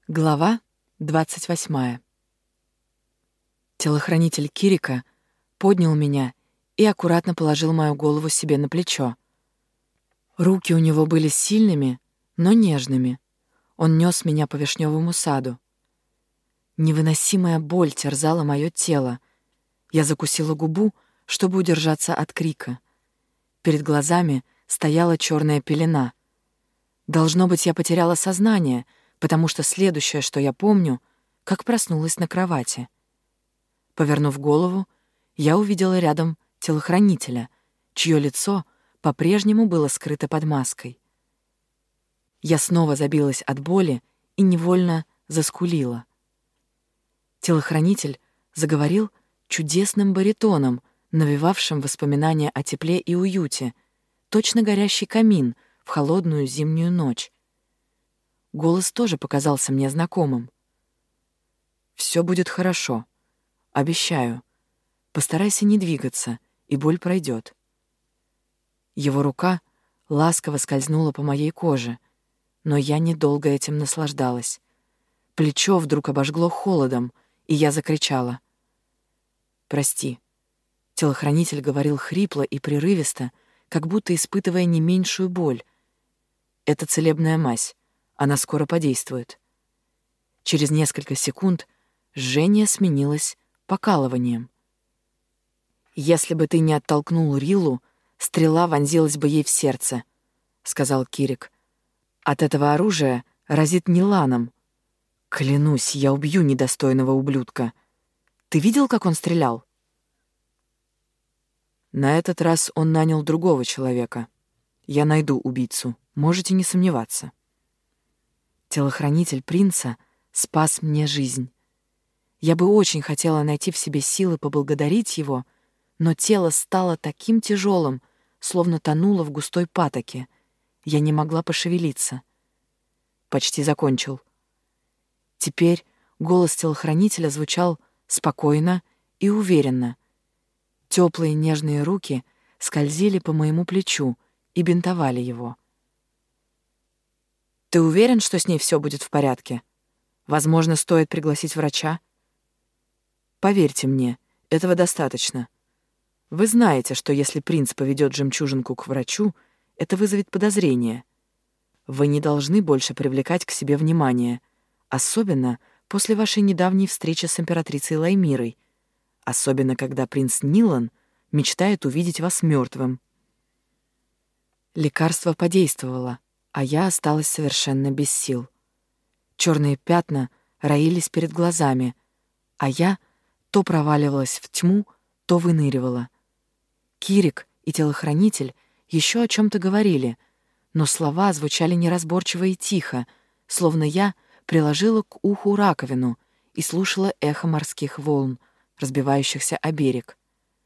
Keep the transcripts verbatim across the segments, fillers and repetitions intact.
Глава двадцать восьмая. Телохранитель Кирика поднял меня и аккуратно положил мою голову себе на плечо. Руки у него были сильными, но нежными. Он нёс меня по вишневому саду. Невыносимая боль терзала моё тело. Я закусила губу, чтобы удержаться от крика. Перед глазами стояла чёрная пелена. Должно быть, я потеряла сознание, потому что следующее, что я помню, как проснулась на кровати. Повернув голову, я увидела рядом телохранителя, чье лицо по-прежнему было скрыто под маской. Я снова забилась от боли и невольно заскулила. Телохранитель заговорил чудесным баритоном, навевавшим воспоминания о тепле и уюте, точно горящий камин в холодную зимнюю ночь. Голос тоже показался мне знакомым. «Всё будет хорошо. Обещаю. Постарайся не двигаться, и боль пройдёт». Его рука ласково скользнула по моей коже, но я недолго этим наслаждалась. Плечо вдруг обожгло холодом, и я закричала. «Прости». Телохранитель говорил хрипло и прерывисто, как будто испытывая не меньшую боль. «Это целебная мазь. Она скоро подействует». Через несколько секунд жжение сменилось покалыванием. «Если бы ты не оттолкнул Риллу, стрела вонзилась бы ей в сердце», — сказал Кирик. «От этого оружия разит Ниланом. Клянусь, я убью недостойного ублюдка. Ты видел, как он стрелял?» На этот раз он нанял другого человека. Я найду убийцу, можете не сомневаться. Телохранитель принца спас мне жизнь. Я бы очень хотела найти в себе силы поблагодарить его, но тело стало таким тяжелым, словно тонуло в густой патоке. Я не могла пошевелиться. Почти закончил. Теперь голос телохранителя звучал спокойно и уверенно. Теплые нежные руки скользили по моему плечу и бинтовали его. «Ты уверен, что с ней всё будет в порядке? Возможно, стоит пригласить врача?» «Поверьте мне, этого достаточно. Вы знаете, что если принц поведёт жемчужинку к врачу, это вызовет подозрение. Вы не должны больше привлекать к себе внимание, особенно после вашей недавней встречи с императрицей Лаймирой, особенно когда принц Нилан мечтает увидеть вас мёртвым». Лекарство подействовало, а я осталась совершенно без сил. Чёрные пятна роились перед глазами, а я то проваливалась в тьму, то выныривала. Кирик и телохранитель ещё о чём-то говорили, но слова звучали неразборчиво и тихо, словно я приложила к уху раковину и слушала эхо морских волн, разбивающихся о берег.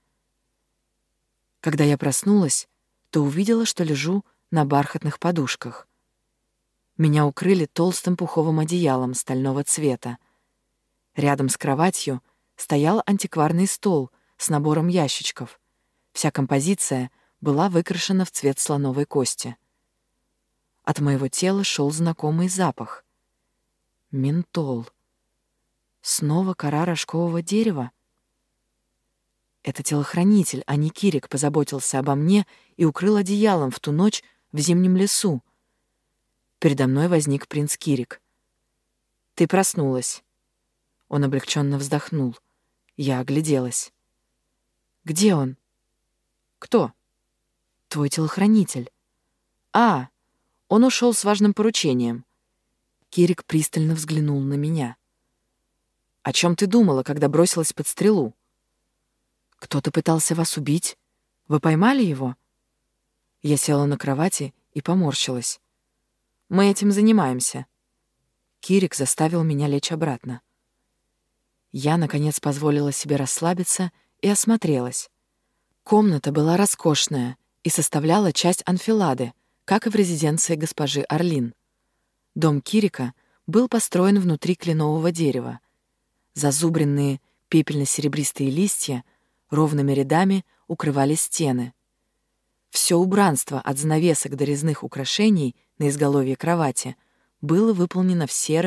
Когда я проснулась, то увидела, что лежу на бархатных подушках. Меня укрыли толстым пуховым одеялом стального цвета. Рядом с кроватью стоял антикварный стол с набором ящичков. Вся композиция была выкрашена в цвет слоновой кости. От моего тела шел знакомый запах. Ментол. Снова кора рожкового дерева? Это телохранитель, а не Кирик, позаботился обо мне и укрыл одеялом в ту ночь в зимнем лесу. Передо мной возник принц Кирик. «Ты проснулась». Он облегченно вздохнул. Я огляделась. «Где он?» «Кто?» «Твой телохранитель». «А, он ушел с важным поручением». Кирик пристально взглянул на меня. «О чем ты думала, когда бросилась под стрелу?» «Кто-то пытался вас убить. Вы поймали его?» Я села на кровати и поморщилась. «Мы этим занимаемся». Кирик заставил меня лечь обратно. Я, наконец, позволила себе расслабиться и осмотрелась. Комната была роскошная и составляла часть анфилады, как и в резиденции госпожи Орлин. Дом Кирика был построен внутри кленового дерева. Зазубренные пепельно-серебристые листья ровными рядами укрывали стены. Всё убранство от занавесок до резных украшений на изголовье кровати было выполнено в серых,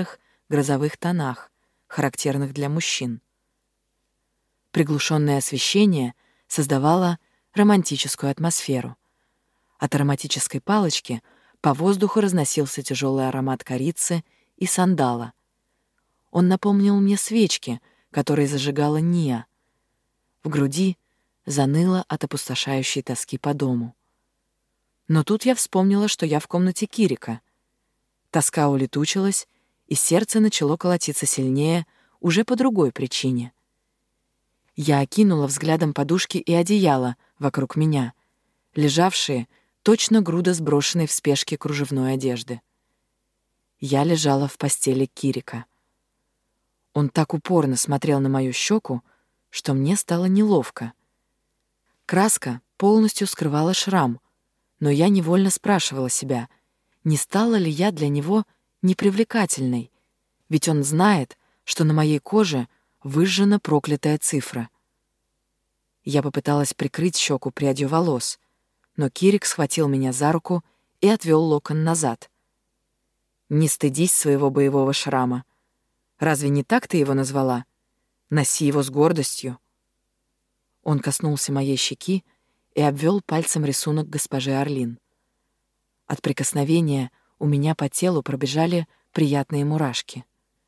грозовых тонах, характерных для мужчин. Приглушенное освещение создавало романтическую атмосферу. От ароматической палочки по воздуху разносился тяжелый аромат корицы и сандала. Он напомнил мне свечки, которые зажигала Ния. В груди заныло от опустошающей тоски по дому. Но тут я вспомнила, что я в комнате Кирика. Тоска улетучилась, и сердце начало колотиться сильнее уже по другой причине. Я окинула взглядом подушки и одеяло вокруг меня, лежавшие точно груда сброшенной в спешке кружевной одежды. Я лежала в постели Кирика. Он так упорно смотрел на мою щеку, что мне стало неловко. Краска полностью скрывала шрам, но я невольно спрашивала себя, не стала ли я для него непривлекательной, ведь он знает, что на моей коже выжжена проклятая цифра. Я попыталась прикрыть щеку прядью волос, но Кирик схватил меня за руку и отвел локон назад. «Не стыдись своего боевого шрама. Разве не так ты его назвала? Носи его с гордостью». Он коснулся моей щеки и обвел пальцем рисунок госпожи Орлин. От прикосновения у меня по телу пробежали приятные мурашки.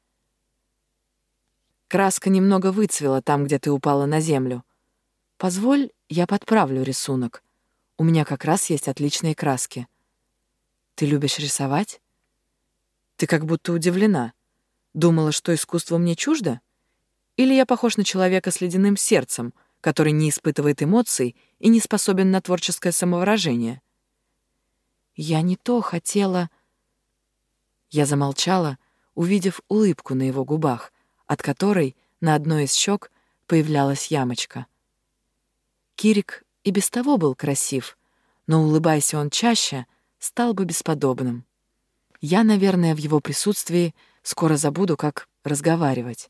«Краска немного выцвела там, где ты упала на землю. Позволь, я подправлю рисунок. У меня как раз есть отличные краски. Ты любишь рисовать? Ты как будто удивлена. Думала, что искусство мне чуждо? Или я похож на человека с ледяным сердцем, который не испытывает эмоций и не способен на творческое самовыражение?» «Я не то хотела...» Я замолчала, увидев улыбку на его губах, от которой на одной из щек появлялась ямочка. Кирик и без того был красив, но, улыбайся он чаще, стал бы бесподобным. Я, наверное, в его присутствии скоро забуду, как разговаривать.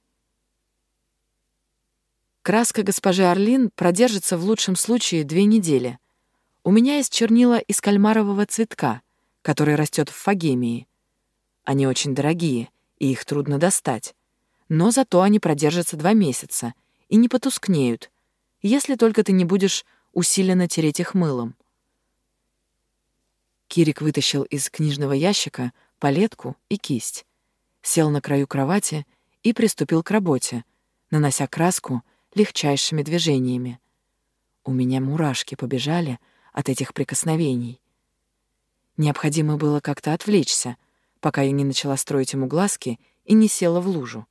Краска госпожи Орлин продержится в лучшем случае две недели. У меня есть чернила из кальмарового цветка, который растет в Фагемии. Они очень дорогие, и их трудно достать. Но зато они продержатся два месяца и не потускнеют, если только ты не будешь усиленно тереть их мылом. Кирик вытащил из книжного ящика палетку и кисть, сел на краю кровати и приступил к работе, нанося краску легчайшими движениями. У меня мурашки побежали от этих прикосновений. Необходимо было как-то отвлечься, пока я не начала строить ему глазки и не села в лужу.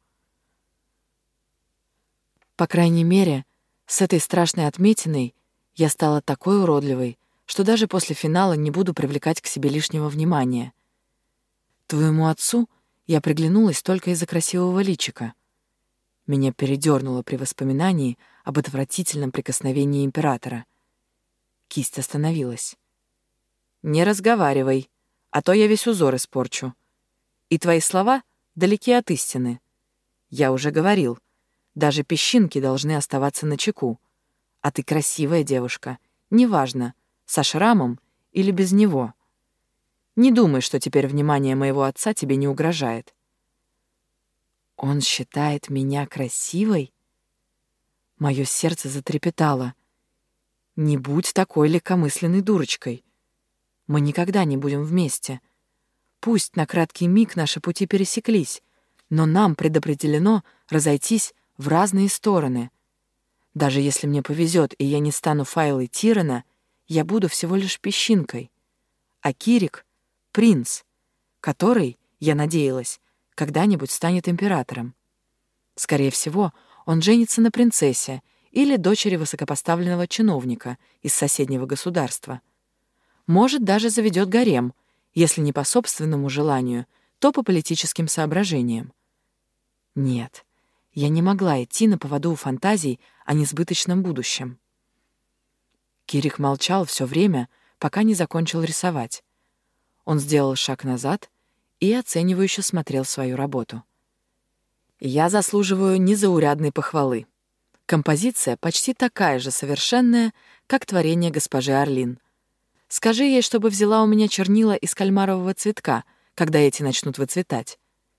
По крайней мере, с этой страшной отметиной я стала такой уродливой, что даже после финала не буду привлекать к себе лишнего внимания. Твоему отцу я приглянулась только из-за красивого личика. Меня передёрнуло при воспоминании об отвратительном прикосновении императора. Кисть остановилась. «Не разговаривай, а то я весь узор испорчу. И твои слова далеки от истины. Я уже говорил, даже песчинки должны оставаться начеку. А ты красивая девушка, неважно, со шрамом или без него. Не думай, что теперь внимание моего отца тебе не угрожает». Он считает меня красивой? Моё сердце затрепетало. Не будь такой легкомысленной дурочкой. Мы никогда не будем вместе. Пусть на краткий миг наши пути пересеклись, но нам предопределено разойтись в разные стороны. Даже если мне повезет и я не стану Файлой Тирана, я буду всего лишь песчинкой. А Кирик — принц, который, я надеялась, когда-нибудь станет императором. Скорее всего, он женится на принцессе или дочери высокопоставленного чиновника из соседнего государства. Может, даже заведет гарем, если не по собственному желанию, то по политическим соображениям. Нет, я не могла идти на поводу у фантазий о несбыточном будущем. Кирик молчал все время, пока не закончил рисовать. Он сделал шаг назад и оценивающе смотрел свою работу. Я заслуживаю незаурядной похвалы. Композиция почти такая же совершенная, как творение госпожи Орлин. Скажи ей, чтобы взяла у меня чернила из кальмарового цветка, когда эти начнут выцветать.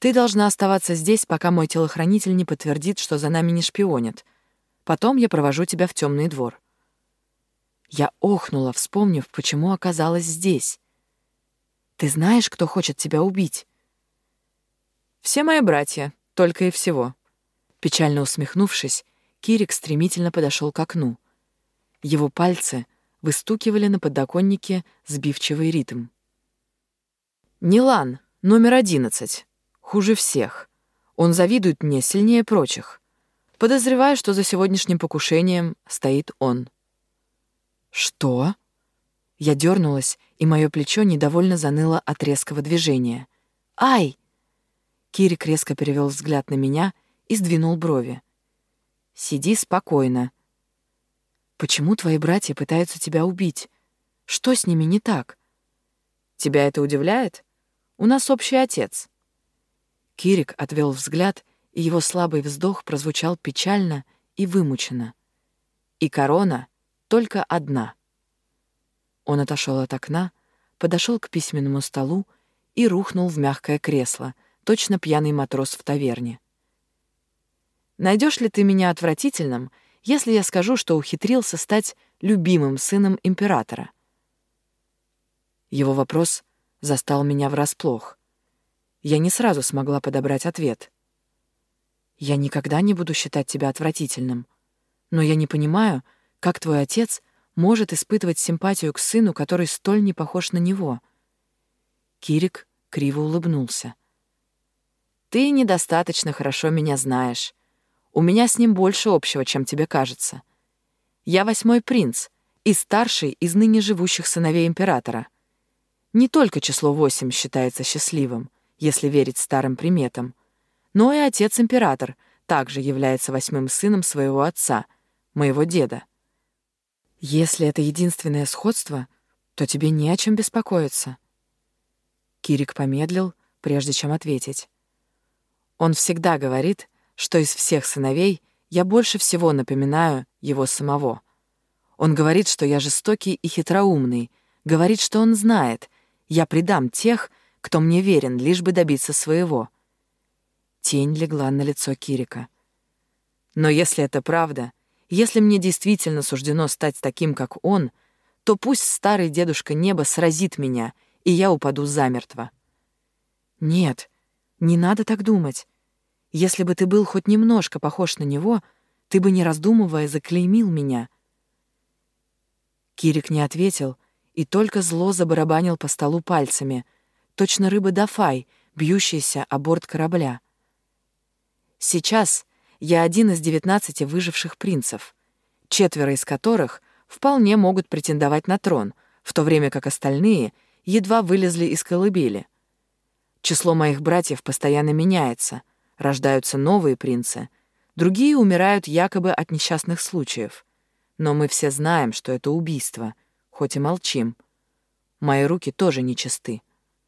Ты должна оставаться здесь, пока мой телохранитель не подтвердит, что за нами не шпионят. Потом я провожу тебя в темный двор». Я охнула, вспомнив, почему оказалась здесь. «Ты знаешь, кто хочет тебя убить?» «Все мои братья, только и всего». Печально усмехнувшись, Кирик стремительно подошел к окну. Его пальцы выстукивали на подоконнике сбивчивый ритм. «Нилан, номер одиннадцать. Хуже всех. Он завидует мне сильнее прочих. Подозреваю, что за сегодняшним покушением стоит он». «Что?» Я дернулась, и мое плечо недовольно заныло от резкого движения. «Ай!» Кирик резко перевел взгляд на меня и сдвинул брови. «Сиди спокойно. Почему твои братья пытаются тебя убить? Что с ними не так? Тебя это удивляет? У нас общий отец». Кирик отвел взгляд, и его слабый вздох прозвучал печально и вымученно. «И корона только одна». Он отошел от окна, подошел к письменному столу и рухнул в мягкое кресло, точно пьяный матрос в таверне. «Найдешь ли ты меня отвратительным, если я скажу, что ухитрился стать любимым сыном императора?» Его вопрос застал меня врасплох. Я не сразу смогла подобрать ответ. «Я никогда не буду считать тебя отвратительным, но я не понимаю, как твой отец может испытывать симпатию к сыну, который столь не похож на него». Кирик криво улыбнулся. «Ты недостаточно хорошо меня знаешь. У меня с ним больше общего, чем тебе кажется. Я восьмой принц и старший из ныне живущих сыновей императора. Не только число восемь считается счастливым, если верить старым приметам, но и отец-император также является восьмым сыном своего отца, моего деда. Если это единственное сходство, то тебе не о чем беспокоиться». Кирик помедлил, прежде чем ответить. «Он всегда говорит, что из всех сыновей я больше всего напоминаю его самого. Он говорит, что я жестокий и хитроумный, говорит, что он знает, я предам тех, кто мне верен, лишь бы добиться своего». Тень легла на лицо Кирика. «Но если это правда, если мне действительно суждено стать таким, как он, то пусть старый дедушка неба сразит меня, и я упаду замертво». «Нет, не надо так думать. Если бы ты был хоть немножко похож на него, ты бы, не раздумывая, заклеймил меня». Кирик не ответил и только зло забарабанил по столу пальцами, точно рыба Дафай, бьющаяся о борт корабля. «Сейчас я один из девятнадцати выживших принцев, четверо из которых вполне могут претендовать на трон, в то время как остальные едва вылезли из колыбели. Число моих братьев постоянно меняется, рождаются новые принцы, другие умирают якобы от несчастных случаев. Но мы все знаем, что это убийство, хоть и молчим. Мои руки тоже нечисты».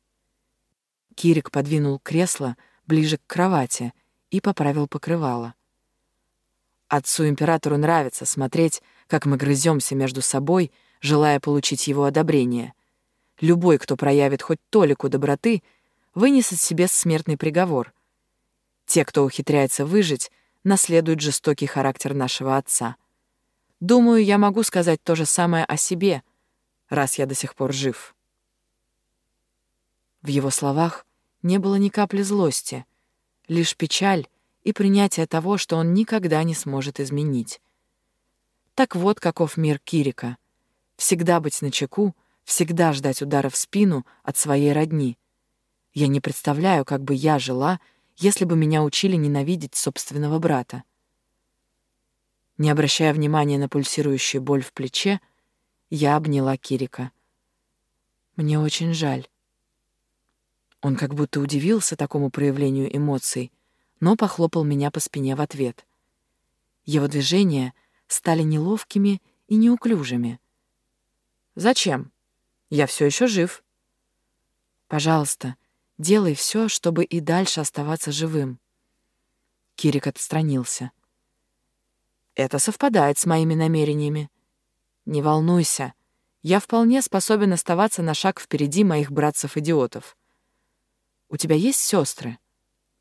Кирик подвинул кресло ближе к кровати и поправил покрывало. «Отцу-императору нравится смотреть, как мы грыземся между собой, желая получить его одобрение. Любой, кто проявит хоть толику доброты, вынесет себе смертный приговор. Те, кто ухитряется выжить, наследуют жестокий характер нашего отца. Думаю, я могу сказать то же самое о себе, раз я до сих пор жив». В его словах не было ни капли злости, лишь печаль и принятие того, что он никогда не сможет изменить. Так вот, каков мир Кирика. Всегда быть начеку, всегда ждать удара в спину от своей родни. Я не представляю, как бы я жила, если бы меня учили ненавидеть собственного брата. Не обращая внимания на пульсирующую боль в плече, я обняла Кирика. «Мне очень жаль». Он как будто удивился такому проявлению эмоций, но похлопал меня по спине в ответ. Его движения стали неловкими и неуклюжими. «Зачем? Я все еще жив». «Пожалуйста, делай все, чтобы и дальше оставаться живым». Кирик отстранился. «Это совпадает с моими намерениями. Не волнуйся, я вполне способен оставаться на шаг впереди моих братцев-идиотов. У тебя есть сестры?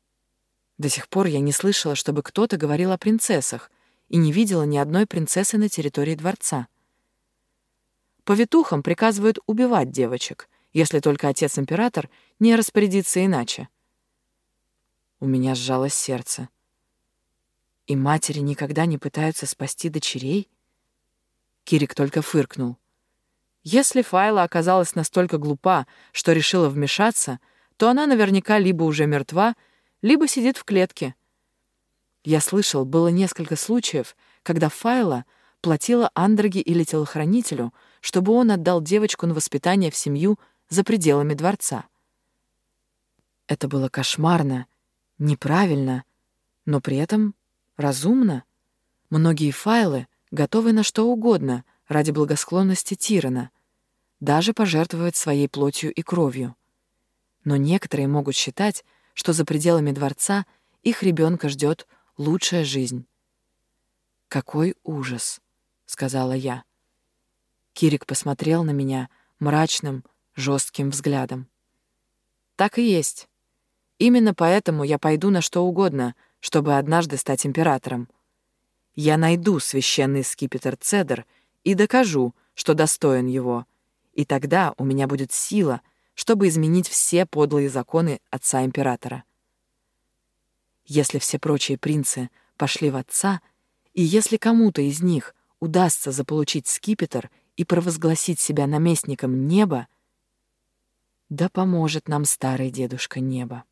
До сих пор я не слышала, чтобы кто-то говорил о принцессах, и не видела ни одной принцессы на территории дворца. Повитухам приказывают убивать девочек, если только отец-император не распорядится иначе. У меня сжалось сердце. И матери никогда не пытаются спасти дочерей? Кирик только фыркнул. Если Файла оказалась настолько глупа, что решила вмешаться, то она наверняка либо уже мертва, либо сидит в клетке. Я слышал, было несколько случаев, когда Файла платила Андроге или телохранителю, чтобы он отдал девочку на воспитание в семью за пределами дворца. Это было кошмарно, неправильно, но при этом разумно. Многие Файлы готовы на что угодно ради благосклонности Тирана, даже пожертвовать своей плотью и кровью. Но некоторые могут считать, что за пределами дворца их ребенка ждет лучшая жизнь. «Какой ужас!» — сказала я. Кирик посмотрел на меня мрачным, жестким взглядом. «Так и есть. Именно поэтому я пойду на что угодно, чтобы однажды стать императором. Я найду священный скипетр Цедр и докажу, что достоин его, и тогда у меня будет сила, чтобы изменить все подлые законы отца-императора. Если все прочие принцы пошли в отца, и если кому-то из них удастся заполучить скипетр и провозгласить себя наместником неба, да поможет нам старый дедушка неба».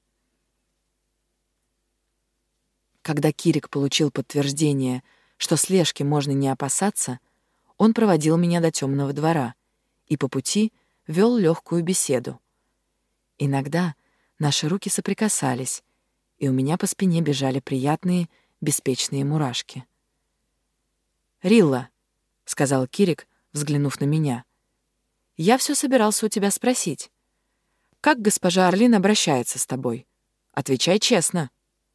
Когда Кирик получил подтверждение, что слежки можно не опасаться, он проводил меня до темного двора и по пути вел легкую беседу. Иногда наши руки соприкасались, и у меня по спине бежали приятные, беспечные мурашки. «Рилла», — сказал Кирик, взглянув на меня, — «я все собирался у тебя спросить. Как госпожа Орлин обращается с тобой? Отвечай честно».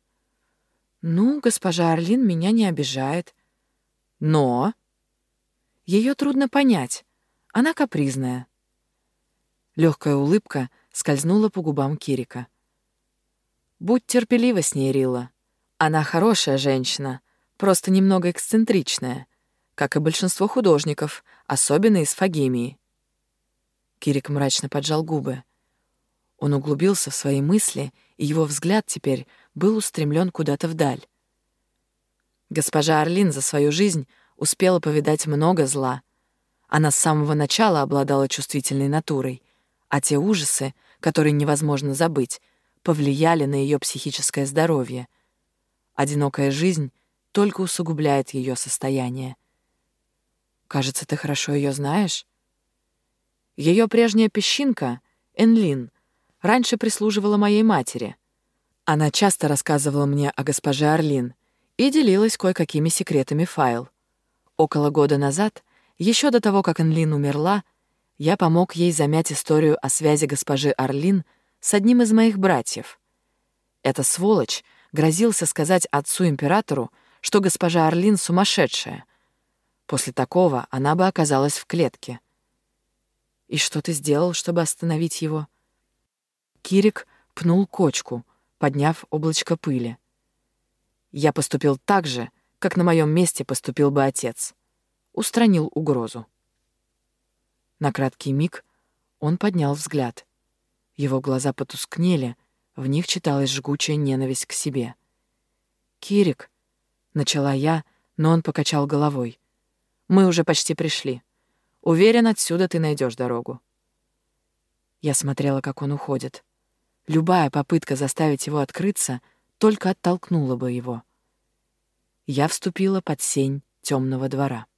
«Ну, госпожа Орлин меня не обижает. Но...» «Ее трудно понять. Она капризная». Легкая улыбка скользнула по губам Кирика. «Будь терпелива с ней, Рилла. Она хорошая женщина, просто немного эксцентричная, как и большинство художников, особенно из Фагемии». Кирик мрачно поджал губы. Он углубился в свои мысли, и его взгляд теперь был устремлен куда-то вдаль. Госпожа Орлин за свою жизнь успела повидать много зла. Она с самого начала обладала чувствительной натурой, а те ужасы, которые невозможно забыть, повлияли на ее психическое здоровье. Одинокая жизнь только усугубляет ее состояние. Кажется, ты хорошо ее знаешь? Ее прежняя песчинка, Энлин, раньше прислуживала моей матери. Она часто рассказывала мне о госпоже Орлин и делилась кое-какими секретами Файл. Около года назад, еще до того, как Энлин умерла, я помог ей замять историю о связи госпожи Орлин с одним из моих братьев. Эта сволочь грозился сказать отцу-императору, что госпожа Орлин сумасшедшая. После такого она бы оказалась в клетке. И что ты сделал, чтобы остановить его? Кирик пнул кочку, подняв облачко пыли. Я поступил так же, как на моем месте поступил бы отец. Устранил угрозу. На краткий миг он поднял взгляд. Его глаза потускнели, в них читалась жгучая ненависть к себе. «Кирик», — начала я, но он покачал головой. «Мы уже почти пришли. Уверен, отсюда ты найдешь дорогу». Я смотрела, как он уходит. Любая попытка заставить его открыться только оттолкнула бы его. Я вступила под сень темного двора.